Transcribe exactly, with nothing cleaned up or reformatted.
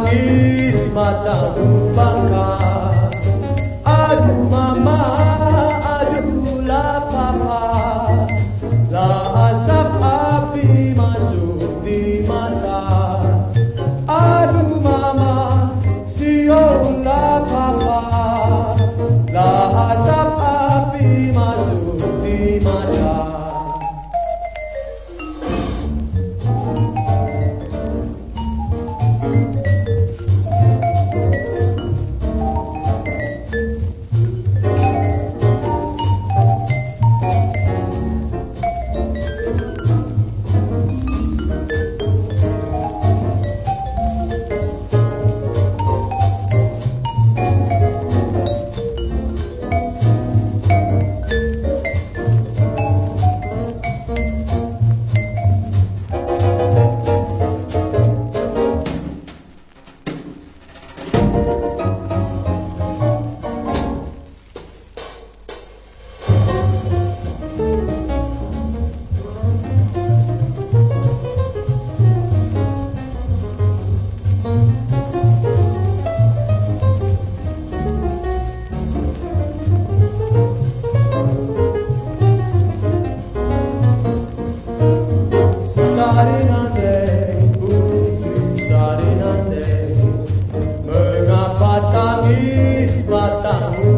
tangis mataku bangkak. Aduh mama, aduh lah papa, lah asap api masuk di mata. Aduh mama, siung lah papa, lah asap api masuk di mata. Sarinande, putri Sarinande, mengapa tangis matamu